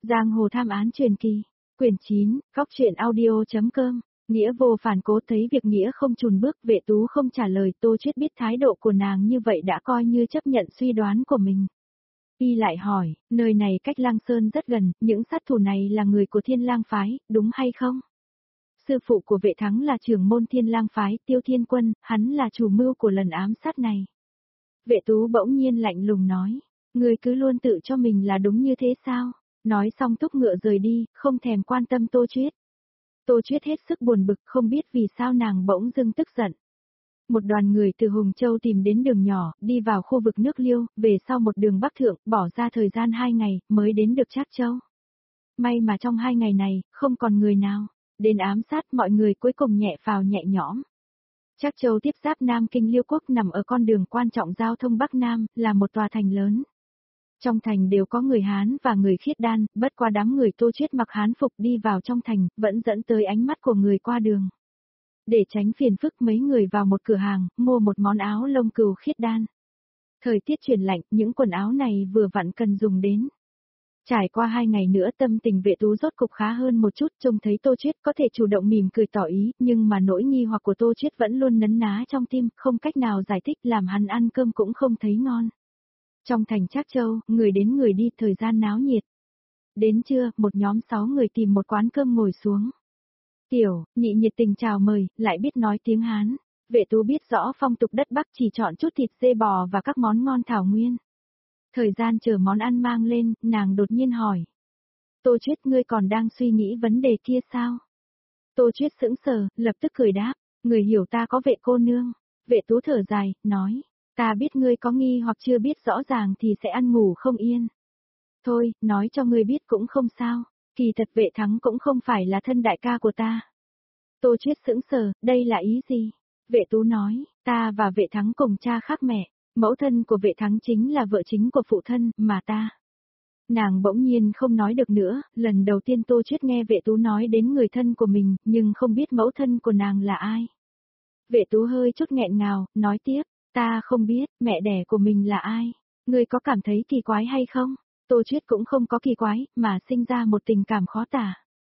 Giang hồ tham án truyền kỳ, quyển 9, góc truyện audio.com, Nghĩa vô phản cố. Thấy việc Nghĩa không chùn bước, Vệ Tú không trả lời. Tô Chuyết biết thái độ của nàng như vậy đã coi như chấp nhận suy đoán của mình. Y lại hỏi, nơi này cách Lang Sơn rất gần, những sát thủ này là người của Thiên Lang phái, đúng hay không? Sư phụ của Vệ Thắng là trưởng môn Thiên Lang phái, Tiêu Thiên Quân, hắn là chủ mưu của lần ám sát này. Vệ Tú bỗng nhiên lạnh lùng nói, người cứ luôn tự cho mình là đúng như thế sao? Nói xong thúc ngựa rời đi, không thèm quan tâm Tô Chuyết. Tô Chuyết hết sức buồn bực, không biết vì sao nàng bỗng dưng tức giận. Một đoàn người từ Hùng Châu tìm đến đường nhỏ, đi vào khu vực nước Liêu, về sau một đường bắc thượng, bỏ ra thời gian 2 ngày, mới đến được Trác Châu. May mà trong 2 ngày này, không còn người nào. Đến ám sát, mọi người cuối cùng nhẹ phào nhẹ nhõm. Trác Châu tiếp giáp Nam Kinh Liêu Quốc, nằm ở con đường quan trọng giao thông Bắc Nam, là một tòa thành lớn. Trong thành đều có người Hán và người Khiết Đan, bất qua đám người Tô Chuyết mặc Hán phục đi vào trong thành, vẫn dẫn tới ánh mắt của người qua đường. Để tránh phiền phức, mấy người vào một cửa hàng, mua một món áo lông cừu Khiết Đan. Thời tiết chuyển lạnh, những quần áo này vừa vặn cần dùng đến. Trải qua 2 ngày nữa, tâm tình Vệ Tú rốt cục khá hơn một chút, trông thấy Tô Chuyết có thể chủ động mỉm cười tỏ ý, nhưng mà nỗi nghi hoặc của Tô Chuyết vẫn luôn nấn ná trong tim, không cách nào giải thích, làm hắn ăn cơm cũng không thấy ngon. Trong thành Trác Châu, người đến người đi, thời gian náo nhiệt. Đến trưa, một nhóm 6 người tìm một quán cơm ngồi xuống. Tiểu, nhị nhiệt tình chào mời, lại biết nói tiếng Hán. Vệ Tú biết rõ phong tục đất Bắc, chỉ chọn chút thịt dê bò và các món ngon thảo nguyên. Thời gian chờ món ăn mang lên, nàng đột nhiên hỏi. Tô Chuyết, ngươi còn đang suy nghĩ vấn đề kia sao? Tô Chuyết sững sờ, lập tức cười đáp, người hiểu ta có Vệ cô nương. Vệ Tú thở dài, nói, ta biết ngươi có nghi hoặc chưa biết rõ ràng thì sẽ ăn ngủ không yên. Thôi, nói cho ngươi biết cũng không sao, kỳ thật Vệ Thắng cũng không phải là thân đại ca của ta. Tô Chuyết sững sờ, đây là ý gì? Vệ Tú nói, ta và Vệ Thắng cùng cha khác mẹ, mẫu thân của Vệ Thắng chính là vợ chính của phụ thân, mà ta. Nàng bỗng nhiên không nói được nữa, lần đầu tiên Tô Chuyết nghe Vệ Tú nói đến người thân của mình, nhưng không biết mẫu thân của nàng là ai. Vệ Tú hơi chút nghẹn ngào, nói tiếp, ta không biết, mẹ đẻ của mình là ai. Ngươi có cảm thấy kỳ quái hay không? Tô Chuyết cũng không có kỳ quái, mà sinh ra một tình cảm khó tả.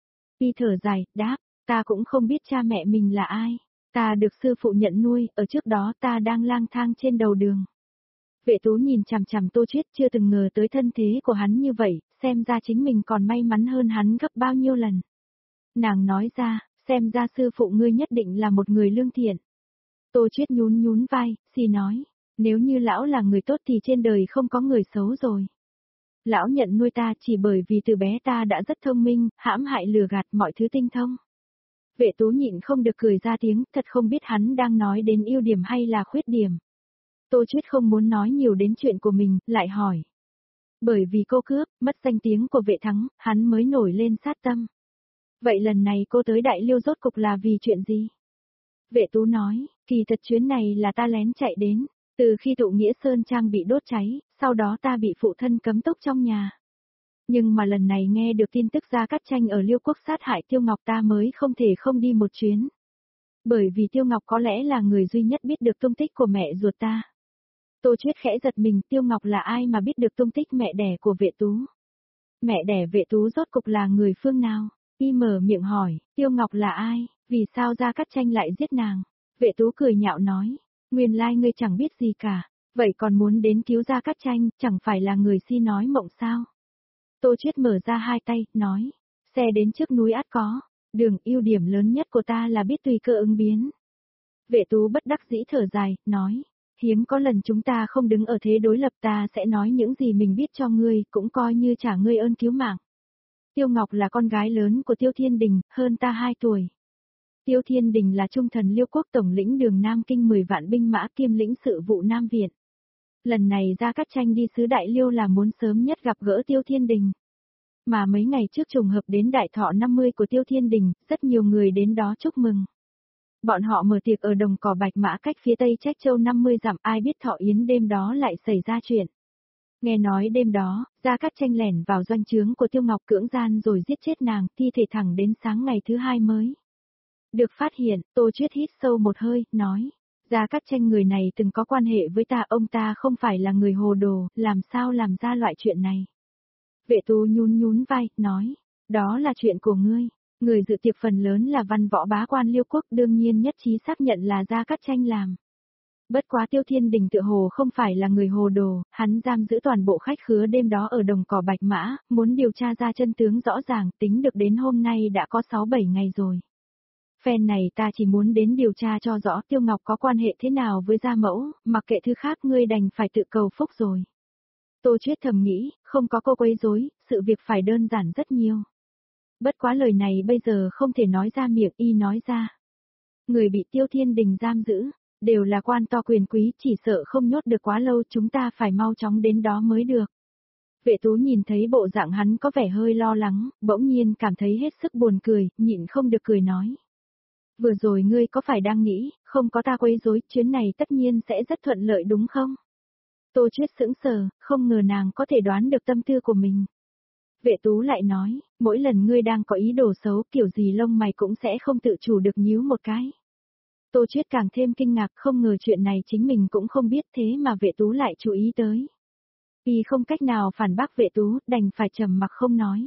Y thở dài, đáp, ta cũng không biết cha mẹ mình là ai. Ta được sư phụ nhận nuôi, ở trước đó ta đang lang thang trên đầu đường. Vệ Tú nhìn chằm chằm Tô Chuyết, chưa từng ngờ tới thân thế của hắn như vậy, xem ra chính mình còn may mắn hơn hắn gấp bao nhiêu lần. Nàng nói ra, xem ra sư phụ ngươi nhất định là một người lương thiện. Tô Chuyết nhún nhún vai, xì nói, nếu như lão là người tốt thì trên đời không có người xấu rồi. Lão nhận nuôi ta chỉ bởi vì từ bé ta đã rất thông minh, hãm hại lừa gạt mọi thứ tinh thông. Vệ Tú nhịn không được cười ra tiếng, thật không biết hắn đang nói đến ưu điểm hay là khuyết điểm. Tô Chuyết không muốn nói nhiều đến chuyện của mình, lại hỏi. Bởi vì cô cướp, mất danh tiếng của Vệ Thắng, hắn mới nổi lên sát tâm. Vậy lần này cô tới Đại Liêu rốt cục là vì chuyện gì? Vệ Tú nói, kỳ thật chuyến này là ta lén chạy đến, từ khi tụ Nghĩa Sơn Trang bị đốt cháy, sau đó ta bị phụ thân cấm túc trong nhà. Nhưng mà lần này nghe được tin tức Gia Cát Tranh ở Liêu Quốc sát hại Tiêu Ngọc ta mới không thể không đi một chuyến. Bởi vì Tiêu Ngọc có lẽ là người duy nhất biết được tung tích của mẹ ruột ta. Tô Chuyết khẽ giật mình, Tiêu Ngọc là ai mà biết được tung tích mẹ đẻ của Vệ Tú? Mẹ đẻ Vệ Tú rốt cục là người phương nào? Y mở miệng hỏi, Tiêu Ngọc là ai? Vì sao Gia Cát Tranh lại giết nàng? Vệ Tú cười nhạo nói, nguyên lai ngươi chẳng biết gì cả, vậy còn muốn đến cứu Gia Cát Tranh, chẳng phải là người si nói mộng sao? Tô Chuyết mở ra hai tay, nói, xe đến trước núi ắt có, đường ưu điểm lớn nhất của ta là biết tùy cơ ứng biến. Vệ Tú bất đắc dĩ thở dài, nói, hiếm có lần chúng ta không đứng ở thế đối lập, ta sẽ nói những gì mình biết cho ngươi, cũng coi như trả ngươi ơn cứu mạng. Tiêu Ngọc là con gái lớn của Tiêu Thiên Đình, hơn ta 2 tuổi. Tiêu Thiên Đình là trung thần Liêu Quốc tổng lĩnh đường Nam Kinh 10 vạn binh mã, kiêm lĩnh sự vụ Nam Viện. Lần này Gia Cát Tranh đi xứ Đại Liêu là muốn sớm nhất gặp gỡ Tiêu Thiên Đình. Mà mấy ngày trước trùng hợp đến đại thọ 50 của Tiêu Thiên Đình, rất nhiều người đến đó chúc mừng. Bọn họ mở tiệc ở đồng cỏ Bạch Mã cách phía tây Trách Châu 50 dặm, ai biết thọ yến đêm đó lại xảy ra chuyện. Nghe nói đêm đó, Gia Cát Tranh lẻn vào doanh trướng của Tiêu Ngọc cưỡng gian rồi giết chết nàng, thi thể thẳng đến sáng ngày thứ 2 mới được phát hiện. Tô Chuyết hít sâu một hơi, nói, Gia Cát Tranh người này từng có quan hệ với ta, ông ta không phải là người hồ đồ, làm sao làm ra loại chuyện này. Vệ Tú nhún nhún vai, nói, đó là chuyện của ngươi. Người dự tiệc phần lớn là văn võ bá quan Liêu quốc, đương nhiên nhất trí xác nhận là Gia Cát Tranh làm. Bất quá Tiêu Thiên Đình tựa hồ không phải là người hồ đồ, hắn giam giữ toàn bộ khách khứa đêm đó ở đồng cỏ Bạch Mã, muốn điều tra ra chân tướng rõ ràng, tính được đến hôm nay đã có 6-7 ngày rồi. Phen này ta chỉ muốn đến điều tra cho rõ Tiêu Ngọc có quan hệ thế nào với gia mẫu, mặc kệ thứ khác ngươi đành phải tự cầu phúc rồi. Tô Chuyết thầm nghĩ, không có cô quấy rối, sự việc phải đơn giản rất nhiều. Bất quá lời này bây giờ không thể nói ra miệng, y nói ra. Người bị Tiêu Thiên Đình giam giữ, đều là quan to quyền quý, chỉ sợ không nhốt được quá lâu, chúng ta phải mau chóng đến đó mới được. Vệ Tú nhìn thấy bộ dạng hắn có vẻ hơi lo lắng, bỗng nhiên cảm thấy hết sức buồn cười, nhịn không được cười nói. Vừa rồi ngươi có phải đang nghĩ, không có ta quấy rối, chuyến này tất nhiên sẽ rất thuận lợi đúng không? Tô Chuyết sững sờ, không ngờ nàng có thể đoán được tâm tư của mình. Vệ Tú lại nói, mỗi lần ngươi đang có ý đồ xấu kiểu gì lông mày cũng sẽ không tự chủ được nhíu một cái. Tô Chuyết càng thêm kinh ngạc, không ngờ chuyện này chính mình cũng không biết, thế mà Vệ Tú lại chú ý tới. Y không cách nào phản bác Vệ Tú, đành phải trầm mặc không nói.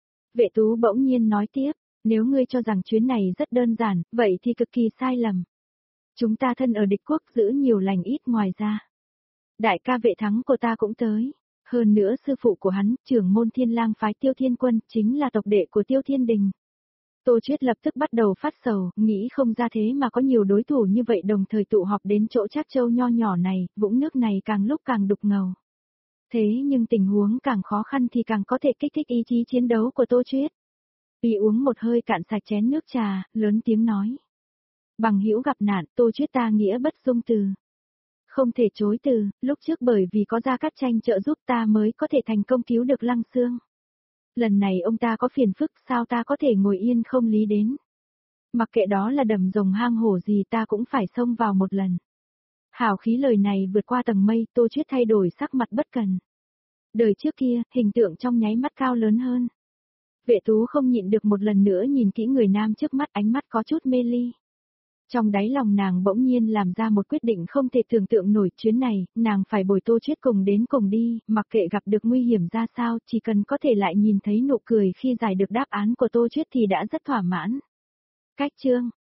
Vệ Tú bỗng nhiên nói tiếp, nếu ngươi cho rằng chuyến này rất đơn giản, vậy thì cực kỳ sai lầm. Chúng ta thân ở địch quốc giữ nhiều lành ít, ngoài ra. Đại ca Vệ Thắng của ta cũng tới. Hơn nữa sư phụ của hắn, trưởng môn Thiên Lang phái Tiêu Thiên Quân, chính là tộc đệ của Tiêu Thiên Đình. Tô Chuyết lập tức bắt đầu phát sầu, nghĩ không ra thế mà có nhiều đối thủ như vậy đồng thời tụ họp đến chỗ Trác Châu nho nhỏ này, vũng nước này càng lúc càng đục ngầu. Thế nhưng tình huống càng khó khăn thì càng có thể kích thích ý chí chiến đấu của Tô Chuyết. Y uống một hơi cạn sạch chén nước trà, lớn tiếng nói. Bằng hữu gặp nạn, Tô Chuyết ta nghĩa bất dung từ. Không thể chối từ, lúc trước bởi vì có Gia Cát Tranh trợ giúp ta mới có thể thành công cứu được Lăng Xương. Lần này ông ta có phiền phức, sao ta có thể ngồi yên không lý đến. Mặc kệ đó là đầm rồng hang hổ gì ta cũng phải xông vào một lần. Hào khí lời này vượt qua tầng mây, Tô Chuyết thay đổi sắc mặt bất cần. Đời trước kia, hình tượng trong nháy mắt cao lớn hơn. Vệ Tú không nhịn được một lần nữa nhìn kỹ người nam trước mắt, ánh mắt có chút mê ly. Trong đáy lòng nàng bỗng nhiên làm ra một quyết định không thể tưởng tượng nổi, chuyến này, nàng phải bồi Tô Chuyết cùng đến cùng đi, mặc kệ gặp được nguy hiểm ra sao, chỉ cần có thể lại nhìn thấy nụ cười khi giải được đáp án của Tô Chuyết thì đã rất thỏa mãn. Cách chương